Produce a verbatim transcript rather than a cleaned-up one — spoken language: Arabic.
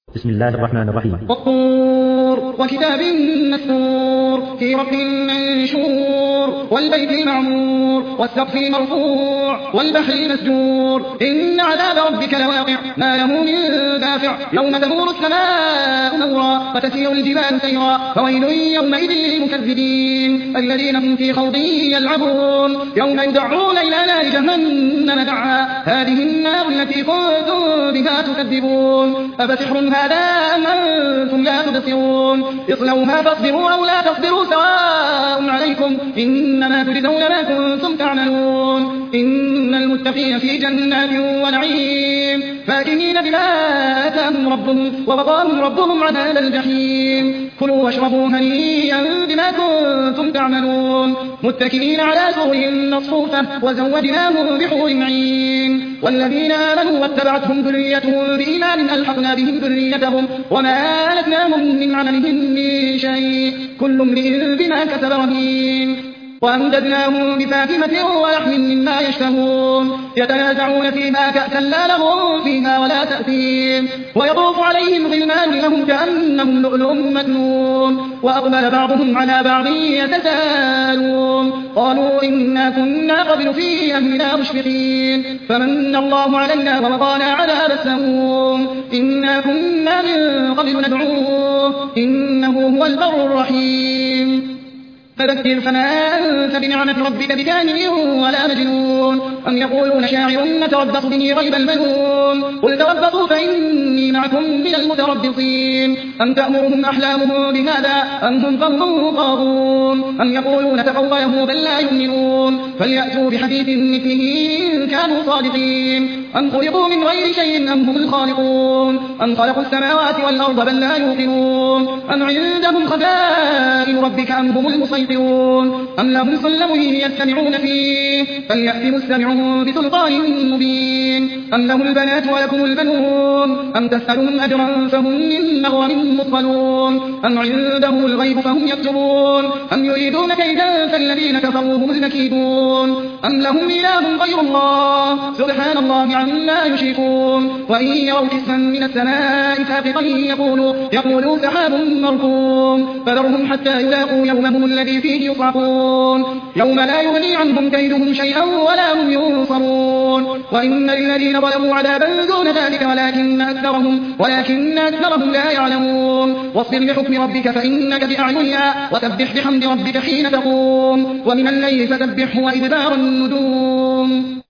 بسم الله الرحمن الرحيم. والطور وكتاب مسطور في رق منشور والبيت المعمور والسقف المرفوع والبحر المسجور إن عذاب ربك لواقع ما له من دافع يوم تمور السماء مورا وتسير الجبال سيرا فويل يومئذ للمكذبين الذين هم في خوض يلعبون يوم يدعون إلى نار جهنم دعا هذه النار التي كنتم بها تكذبون أفسحر هذا أم أنتم لا تبصرون اصلوها فاصبروا أو لا تصبروا سواء عليكم إنما تجزون ما كنتم تعملون إن المتقين في جنات ونعيم فاكهين بما آتاهم ربهم ووقاهم ربهم عذاب الجحيم كلوا واشربوا هنيئا بما كنتم تعملون متكئين على سرر مصفوفة وزوجناهم بحور عين والذين آمنوا واتبعتهم ذريتهم بإيمان ألحقنا بهم ذريتهم وما ألتناهم من عملهم من شيء كل امرئ بما كسب رهين وأمددناهم بفاكهة ولحم مما يشتهون يتنازعون فيها كأسا لا لغو فيها ولا تأثيم ويطوف عليهم غلمان لهم كأنهم لؤلؤ مكنون وأقبل بعضهم على بعض يتساءلون قالوا إنا كنا قبل في أهلنا مشفقين فمن الله علينا ووقانا عذاب السموم إنا كنا من قبل ندعوه إنه هو البر الرحيم فذكر فما أنت بنعمة ربك بكامل ولا مجنون أم يقولون شاعر نتربص به ريب المنون قل تربصوا فإني معكم من المتربصين أم تأمرهم أحلامهم بهذا أم هم قوم طاغون أم يقولون تقوله بل لا يؤمنون فليأتوا بحديث مثله إن كانوا صادقين أم خلقوا من غير شيء أم هم الخالقون أم خلقوا السماوات والأرض بل لا يوقنون أم عندهم خزائن ربك أم هم المسيطرون أم لهم سلم يستمعون فيه فليأت مستمعهم بسلطان مبين أم لهم البنات ولكم البنون أم تسألهم أجرا فهم من مغرم مثقلون أم عندهم الغيب فهم يكتبون أم يريدون كيدا فالذين كفروا هم المكيدون أم لهم إله غير الله سبحان الله عما يشركون وإن يروا كسفا من السماء ساقطا يقولوا يقولوا سحاب مركوم فذرهم حتى يلاقوا يومهم الذي فيه يصعقون يوم لا يغني عنهم كيدهم شيئا ولا هم ينصرون وإن للذين ظلموا عذابا دون ذلك ولكن أكثرهم, ولكن أكثرهم لا يعلمون واصبر لحكم ربك فإنك بأعيننا وسبح بحمد ربك حين تقوم ومن الليل فسبحه وإدبار النجوم.